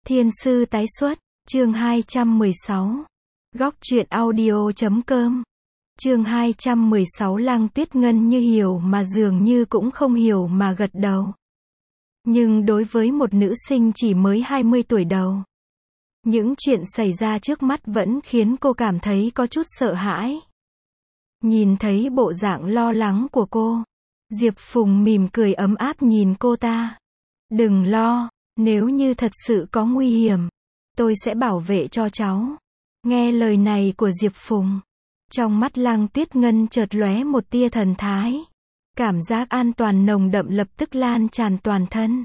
Thiên sư tái xuất, chương 216. Góc truyện audio.com. Chương 216 Lăng Tuyết Ngân như hiểu mà dường như cũng không hiểu mà gật đầu. Nhưng đối với một nữ sinh chỉ mới 20 tuổi đầu, những chuyện xảy ra trước mắt vẫn khiến cô cảm thấy có chút sợ hãi. Nhìn thấy bộ dạng lo lắng của cô, Diệp Phùng mỉm cười ấm áp nhìn cô ta. Đừng lo, nếu như thật sự có nguy hiểm, tôi sẽ bảo vệ cho cháu. Nghe lời này của Diệp Phùng, trong mắt Lăng Tuyết Ngân chợt lóe một tia thần thái. Cảm giác an toàn nồng đậm lập tức lan tràn toàn thân.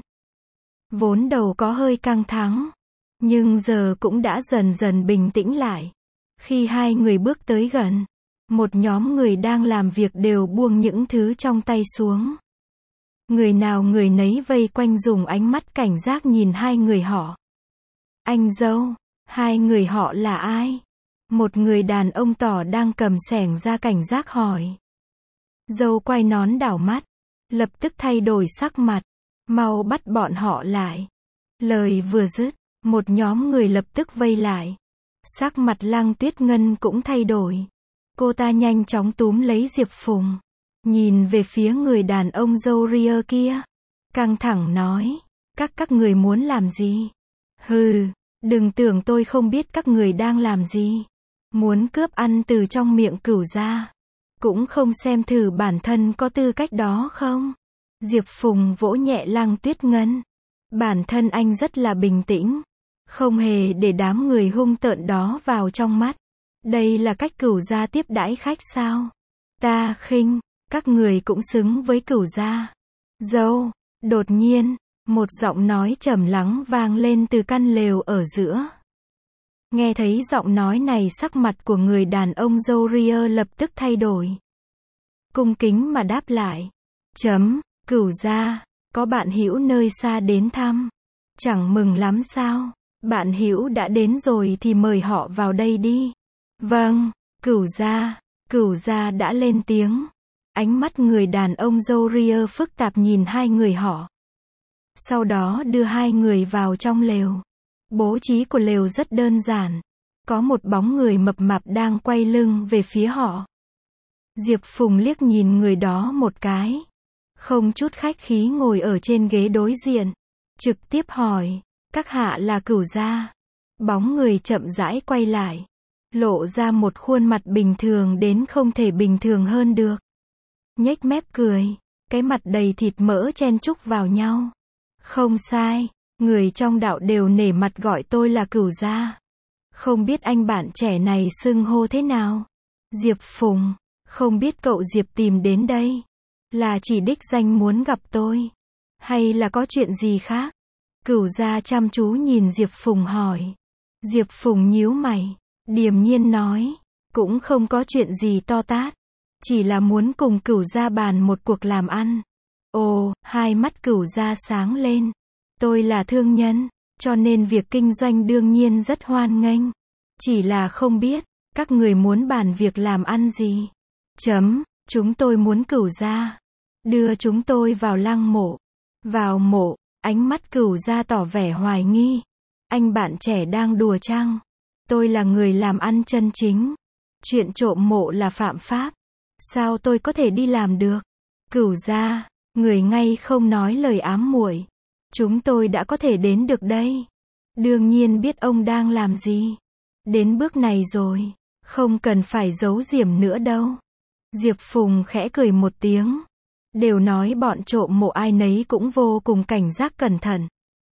Vốn đầu có hơi căng thẳng, nhưng giờ cũng đã dần dần bình tĩnh lại. Khi hai người bước tới gần, một nhóm người đang làm việc đều buông những thứ trong tay xuống. Người nào người nấy vây quanh dùng ánh mắt cảnh giác nhìn hai người họ. Anh dâu, hai người họ là ai? Một người đàn ông tỏ đang cầm xẻng ra cảnh giác hỏi. Dâu quay nón đảo mắt, lập tức thay đổi sắc mặt. Mau bắt bọn họ lại. Lời vừa dứt, một nhóm người lập tức vây lại. Sắc mặt Lăng Tuyết Ngân cũng thay đổi. Cô ta nhanh chóng túm lấy Diệp Phùng, nhìn về phía người đàn ông râu ria kia, căng thẳng nói, các người muốn làm gì? Hừ, đừng tưởng tôi không biết các người đang làm gì. Muốn cướp ăn từ trong miệng Cửu gia, cũng không xem thử bản thân có tư cách đó không? Diệp Phùng vỗ nhẹ Lăng Tuyết Ngân. Bản thân anh rất là bình tĩnh, không hề để đám người hung tợn đó vào trong mắt. Đây là cách Cửu gia tiếp đãi khách sao? Ta khinh, các người cũng xứng với Cửu gia. Dâu, đột nhiên, một giọng nói trầm lắng vang lên từ căn lều ở giữa. Nghe thấy giọng nói này, sắc mặt của người đàn ông râu ria lập tức thay đổi. Cung kính mà đáp lại. Cửu gia, có bạn hữu nơi xa đến thăm. Chẳng mừng lắm sao? Bạn hữu đã đến rồi thì mời họ vào đây đi. Vâng, Cửu gia đã lên tiếng. Ánh mắt người đàn ông râu ria phức tạp nhìn hai người họ. Sau đó đưa hai người vào trong lều. Bố trí của lều rất đơn giản. Có một bóng người mập mạp đang quay lưng về phía họ. Diệp Phùng liếc nhìn người đó một cái. Không chút khách khí ngồi ở trên ghế đối diện. Trực tiếp hỏi, các hạ là Cửu gia? Bóng người chậm rãi quay lại. Lộ ra một khuôn mặt bình thường đến không thể bình thường hơn được. Nhếch mép cười, cái mặt đầy thịt mỡ chen chúc vào nhau. Không sai, người trong đạo đều nể mặt gọi tôi là Cửu gia. Không biết anh bạn trẻ này xưng hô thế nào? Diệp Phùng, không biết cậu Diệp tìm đến đây là chỉ đích danh muốn gặp tôi, hay là có chuyện gì khác? Cửu gia chăm chú nhìn Diệp Phùng hỏi. Diệp Phùng nhíu mày, điềm nhiên nói, cũng không có chuyện gì to tát, chỉ là muốn cùng Cửu gia bàn một cuộc làm ăn. Ồ, hai mắt Cửu gia sáng lên. Tôi là thương nhân, cho nên việc kinh doanh đương nhiên rất hoan nghênh. Chỉ là không biết, các người muốn bàn việc làm ăn gì? Chúng tôi muốn Cửu gia đưa chúng tôi vào lăng mộ. Vào mộ? Ánh mắt Cửu gia tỏ vẻ hoài nghi. Anh bạn trẻ đang đùa chăng? Tôi là người làm ăn chân chính. Chuyện trộm mộ là phạm pháp. Sao tôi có thể đi làm được? Cửu gia, người ngay không nói lời ám muội. Chúng tôi đã có thể đến được đây. Đương nhiên biết ông đang làm gì. Đến bước này rồi, không cần phải giấu giếm nữa đâu. Diệp Phùng khẽ cười một tiếng. Đều nói bọn trộm mộ ai nấy cũng vô cùng cảnh giác cẩn thận.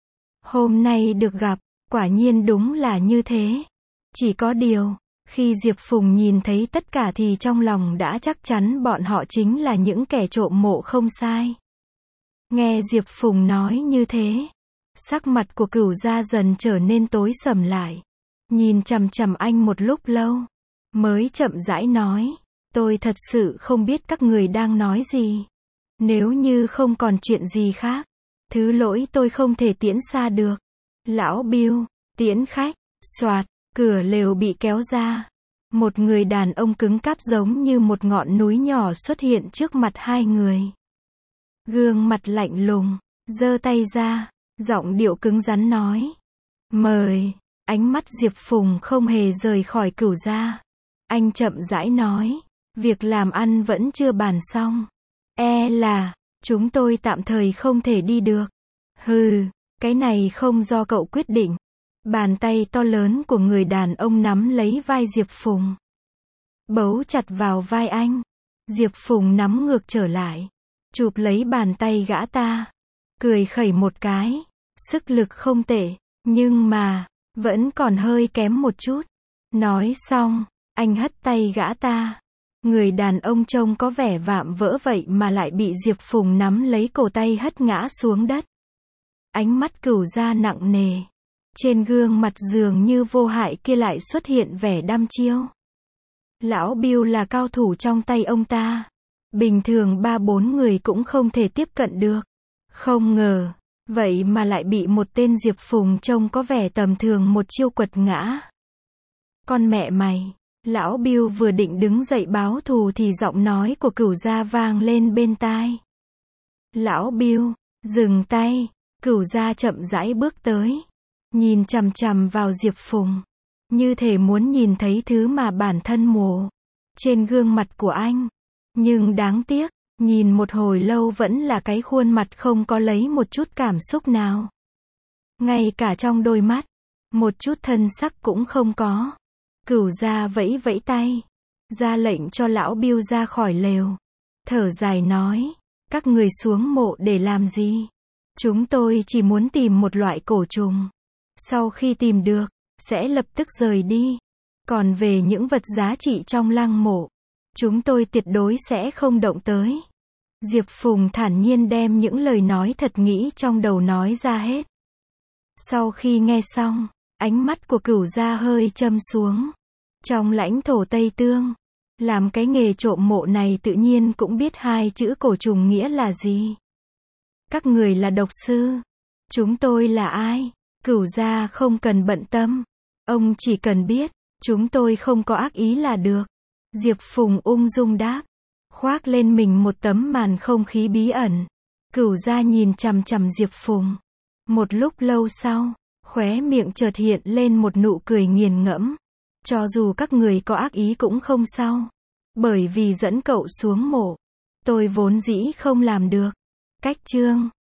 Hôm nay được gặp, quả nhiên đúng là như thế. Chỉ có điều, khi Diệp Phùng nhìn thấy tất cả thì trong lòng đã chắc chắn bọn họ chính là những kẻ trộm mộ không sai. Nghe Diệp Phùng nói như thế, sắc mặt của Cửu gia dần trở nên tối sầm lại. Nhìn chằm chằm anh một lúc lâu, mới chậm rãi nói, tôi thật sự không biết các người đang nói gì. Nếu như không còn chuyện gì khác, thứ lỗi tôi không thể tiễn xa được. Lão Bill, tiễn khách. Soạt, cửa lều bị kéo ra. Một người đàn ông cứng cáp giống như một ngọn núi nhỏ xuất hiện trước mặt hai người. Gương mặt lạnh lùng, giơ tay ra, giọng điệu cứng rắn nói. Mời. Ánh mắt Diệp Phùng không hề rời khỏi Cửu gia. Anh chậm rãi nói. Việc làm ăn vẫn chưa bàn xong. Là, chúng tôi tạm thời không thể đi được. Hừ, cái này không do cậu quyết định. Bàn tay to lớn của người đàn ông nắm lấy vai Diệp Phùng. Bấu chặt vào vai anh. Diệp Phùng nắm ngược trở lại. Chụp lấy bàn tay gã ta. Cười khẩy một cái. Sức lực không tệ, nhưng mà, vẫn còn hơi kém một chút. Nói xong, anh hất tay gã ta. Người đàn ông trông có vẻ vạm vỡ vậy mà lại bị Diệp Phùng nắm lấy cổ tay hất ngã xuống đất. Ánh mắt Cửu gia nặng nề. Trên gương mặt dường như vô hại kia lại xuất hiện vẻ đăm chiêu. Lão Bill là cao thủ trong tay ông ta. Bình thường 3-4 người cũng không thể tiếp cận được. Không ngờ, vậy mà lại bị một tên Diệp Phùng trông có vẻ tầm thường một chiêu quật ngã. Con mẹ mày. Lão Bill vừa định đứng dậy báo thù thì giọng nói của Cửu gia vang lên bên tai. Lão Bill, dừng tay. Cửu gia chậm rãi bước tới. Nhìn chằm chằm vào Diệp Phùng. Như thể muốn nhìn thấy thứ mà bản thân mổ. Trên gương mặt của anh. Nhưng đáng tiếc, nhìn một hồi lâu vẫn là cái khuôn mặt không có lấy một chút cảm xúc nào. Ngay cả trong đôi mắt, một chút thân sắc cũng không có. Cửu gia vẫy vẫy tay. Ra lệnh cho lão Bill ra khỏi lều. Thở dài nói. Các người xuống mộ để làm gì? Chúng tôi chỉ muốn tìm một loại cổ trùng. Sau khi tìm được, sẽ lập tức rời đi. Còn về những vật giá trị trong lăng mộ, chúng tôi tuyệt đối sẽ không động tới. Diệp Phùng thản nhiên đem những lời nói thật nghĩ trong đầu nói ra hết. Sau khi nghe xong, ánh mắt của Cửu gia hơi châm xuống. Trong lãnh thổ Tây Tương, làm cái nghề trộm mộ này tự nhiên cũng biết hai chữ cổ trùng nghĩa là gì. Các người là độc sư. Chúng tôi là ai? Cửu gia không cần bận tâm. Ông chỉ cần biết, chúng tôi không có ác ý là được. Diệp Phùng ung dung đáp. Khoác lên mình một tấm màn không khí bí ẩn. Cửu gia nhìn chằm chằm Diệp Phùng. Một lúc lâu sau, khóe miệng chợt hiện lên một nụ cười nghiền ngẫm. Cho dù các người có ác ý cũng không sao. Bởi vì dẫn cậu xuống mộ, tôi vốn dĩ không làm được. Cách chương